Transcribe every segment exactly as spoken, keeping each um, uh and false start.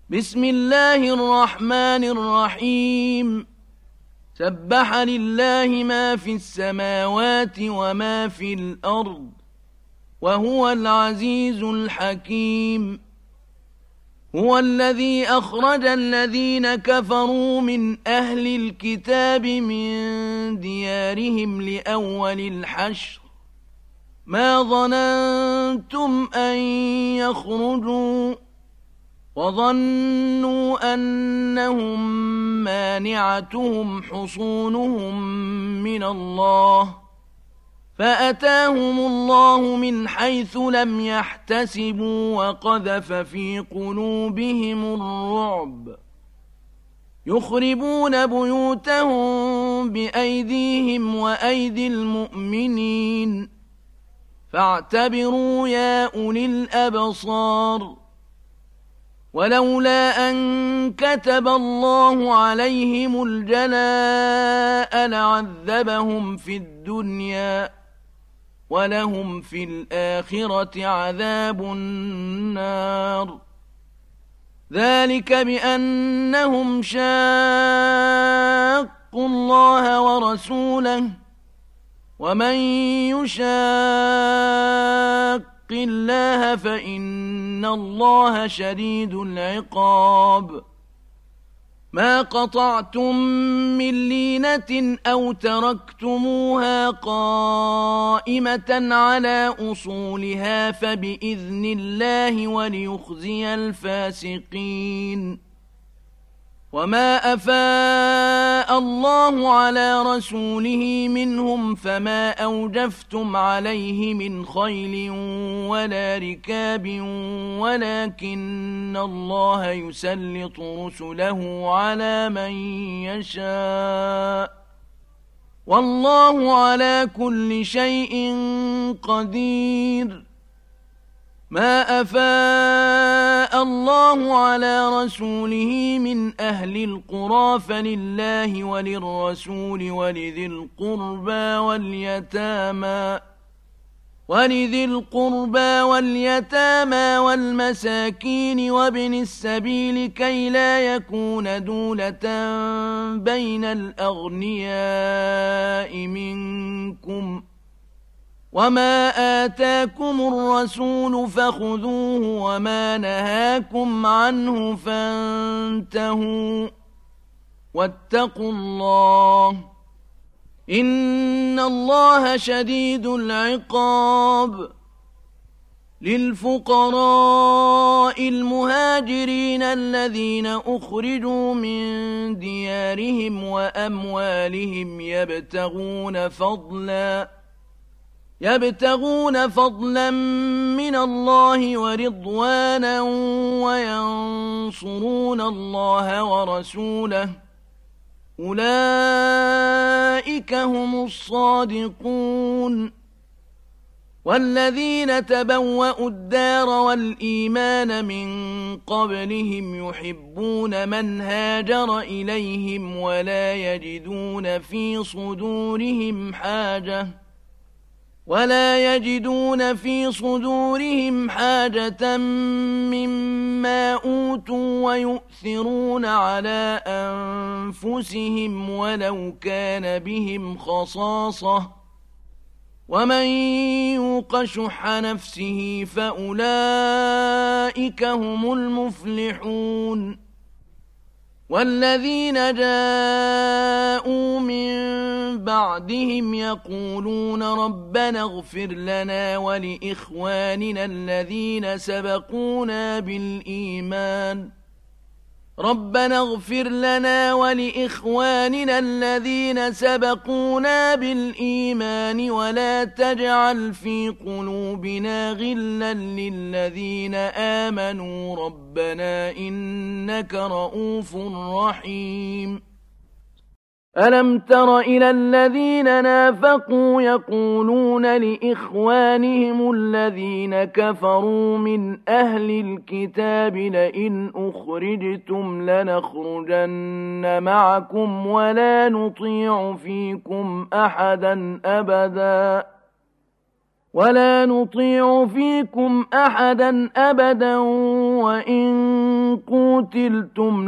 بسم الله الرحمن الرحيم سبح لله ما في السماوات وما في الأرض وهو العزيز الحكيم هو الذي أخرج الذين كفروا من أهل الكتاب من ديارهم لأول الحشر ما ظننتم أن يخرجوا وظنوا أنهم مانعتهم حصونهم من الله فأتاهم الله من حيث لم يحتسبوا وقذف في قلوبهم الرعب يخربون بيوتهم بأيديهم وأيدي المؤمنين فاعتبروا يا أولي الأبصار ولولا أن كتب الله عليهم الجلاء لعذبهم في الدنيا ولهم في الآخرة عذاب النار ذلك بأنهم شاقوا الله ورسوله ومن يشاق الله فإن الله شديد العقاب ما قطعتم من لينة أو تركتموها قائمة على أصولها فبإذن الله وليخزي الفاسقين وما أفاء الله على رسوله منهم فما أوجفتم عليه من خيل ولا ركاب ولكن الله يسلط رسله على من يشاء والله على كل شيء قدير ما أفاء الله على رسوله من أهل القرى فلله وللرسول ولذي القربى واليتامى ولذي القربى واليتامى والمساكين وابن السبيل كي لا يكون دولة بين الأغنياء منكم وما آتاكم الرسول فخذوه وما نهاكم عنه فانتهوا واتقوا الله إن الله شديد العقاب للفقراء المهاجرين الذين أخرجوا من ديارهم وأموالهم يبتغون فضلاً يبتغون فضلا من الله ورضوانا وينصرون الله ورسوله أولئك هم الصادقون والذين تبوأوا الدار والإيمان من قبلهم يحبون من هاجر إليهم ولا يجدون في صدورهم حاجة ولا يجدون في صدورهم حاجة مما أوتوا ويؤثرون على أنفسهم ولو كان بهم خصاصة ومن يوق شح نفسه فأولئك هم المفلحون والذين جاءوا من بعدهم يقولون ربنا اغفر لنا ولإخواننا الذين سبقونا بالإيمان ربنا اغفر لنا ولإخواننا الذين سبقونا بالإيمان ولا تجعل في قلوبنا غلا للذين آمنوا ربنا إنك رؤوف رحيم ألم تر إلى الذين نافقوا يقولون لإخوانهم الذين كفروا من أهل الكتاب لئن أخرجتم لنخرجن معكم ولا نطيع فيكم أحدا أبدا ولا نطيع فيكم أحدا أبدا وإن قوتم قُوتِلْتُمْ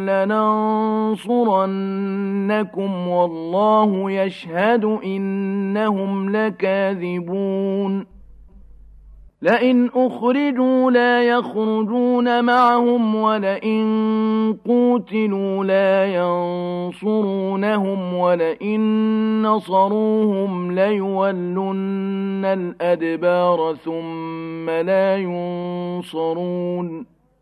لَنَنصُرَنَّكُمْ وَاللَّهُ يَشْهَدُ إِنَّهُمْ لَكَاذِبُونَ لئن أخرجوا لا يخرجون معهم ولئن قوتلوا لا ينصرونهم ولئن نصروهم ليولن الأدبار ثم لا ينصرون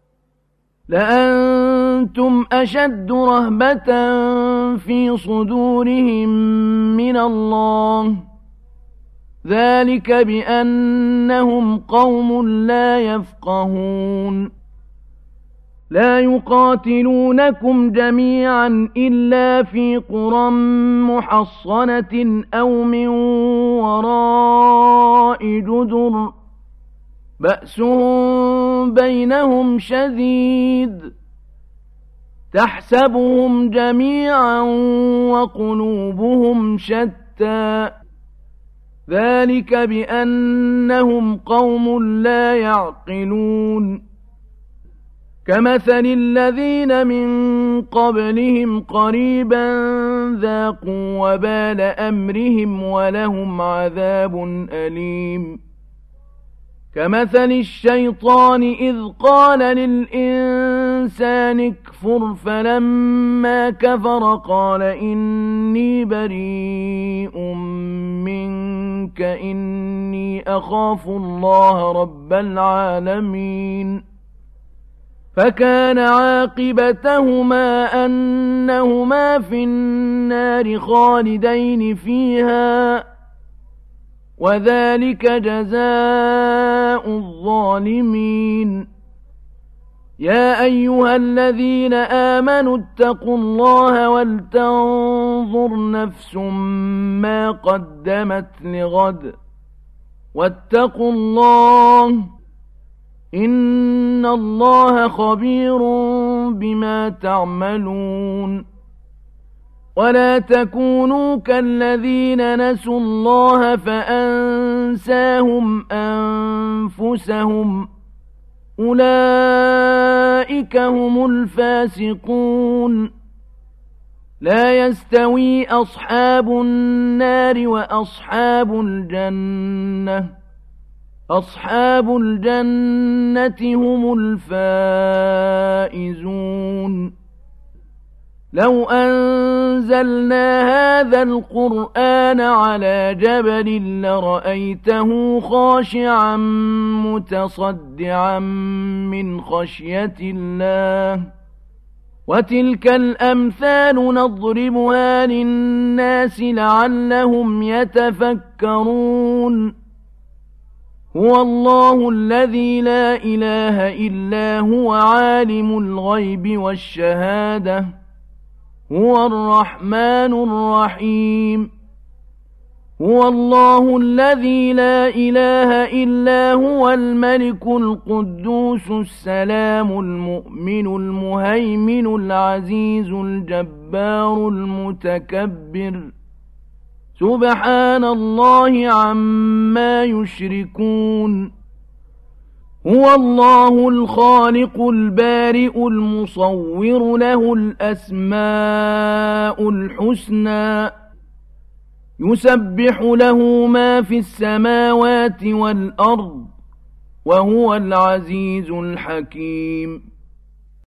لأنتم أشد رهبة في صدورهم من الله ذلك بأنهم قوم لا يفقهون لا يقاتلونكم جميعا إلا في قرى محصنة أو من وراء جدر بأسهم بينهم شديد تحسبهم جميعا وقلوبهم شتى ذلك بأنهم قوم لا يعقلون كمثل الذين من قبلهم قريبا ذاقوا وبال أمرهم ولهم عذاب أليم كمثل الشيطان إذ قال للإنسان اكفر فلما كفر قال إني بريء منك إني أخاف الله رب العالمين فكان عاقبتهما أنهما في النار خالدين فيها وذلك جزاء الظالمين يا أيها الذين آمنوا اتقوا الله ولتنظر نفس ما قدمت لغد واتقوا الله إن الله خبير بما تعملون ولا تكونوا كالذين نسوا الله فأنساهم أنفسهم أولئك هم الفاسقون لا يستوي أصحاب النار وأصحاب الجنة أصحاب الجنة هم الفائزون لو أنزلنا هذا القرآن على جبل لرأيته خاشعا متصدعا من خشية الله وتلك الأمثال نضربها للناس لعلهم يتفكرون هو الله الذي لا إله إلا هو عالم الغيب والشهادة هو الرحمن الرحيم هو الله الذي لا إله إلا هو الملك القدوس السلام المؤمن المهيمن العزيز الجبار المتكبر سبحان الله عما يشركون هو الله الخالق البارئ المصور له الأسماء الحسنى يسبح له ما في السماوات والأرض وهو العزيز الحكيم